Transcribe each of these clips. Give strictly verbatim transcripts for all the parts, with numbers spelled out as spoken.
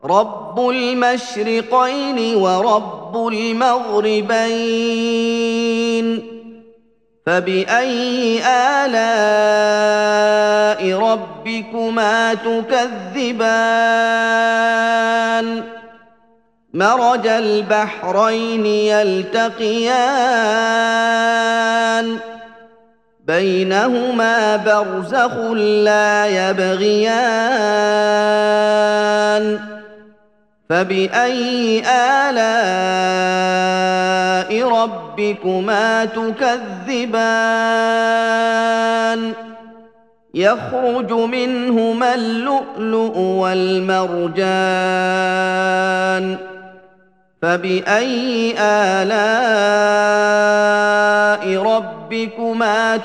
رب المشرقين ورب المغربين فبأي آلاء ربكما تكذبان مرج البحرين يلتقيان بينهما برزخ لا يبغيان فبأي آلاء ربكما تكذبان يخرج منهما اللؤلؤ والمرجان فبأي آلاء ربكما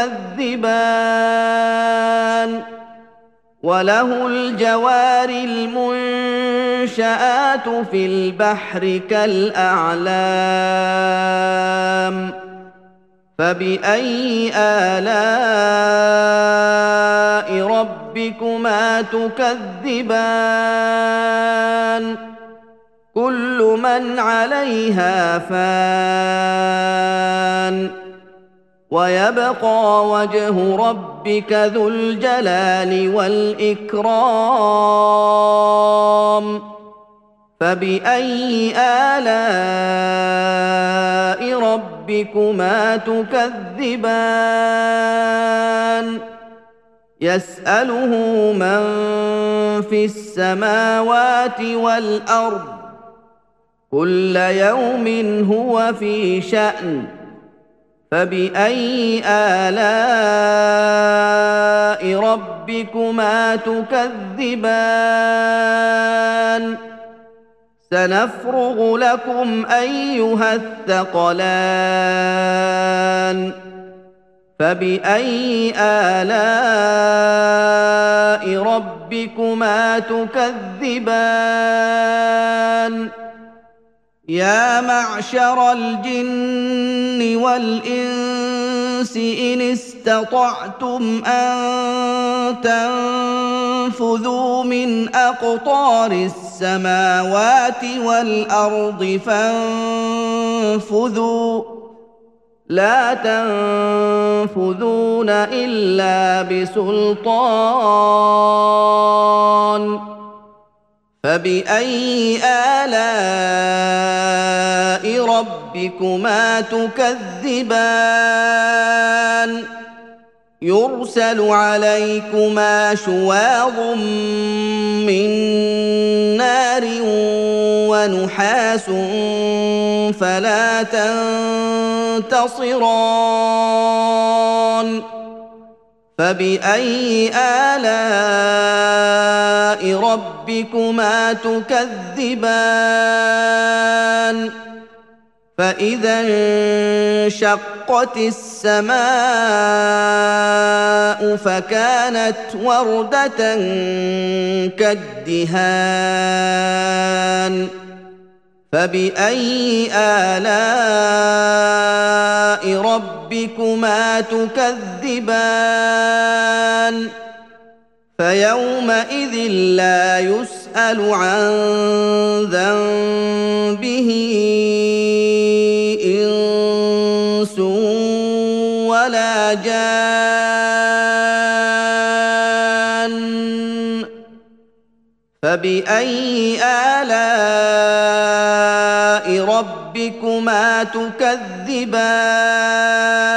تكذبان وله الجوار المنشآت في البحر كالأعلام فبأي آلاء ربكما تكذبان كل من عليها فان ويبقى وجه ربك ذو الجلال والإكرام فبأي آلاء ربكما تكذبان يسأله من في السماوات والأرض كل يوم هو في شأن فبأي آلاء ربكما تكذبان سنفرغ لكم أيها الثقلان فبأي آلاء ربكما تكذبان يا معشر الجن والإنس إن استطعتم أن تنفذوا من أقطار السماوات والأرض فانفذوا لا تنفذون إلا بسلطان فبأي آلاء ربكما تكذبان يرسل عليكما شواظ من نار ونحاس فلا تنتصران فبأي آلاء ربكما تكذبان فإذا انشقت السماء فكانت وردة كالدهان فبأي آلاء ربكما تكذبان فيومئذ لا يسأل عن ذنبه إنس ولا جان فبأي آلاء ربكما تكذبان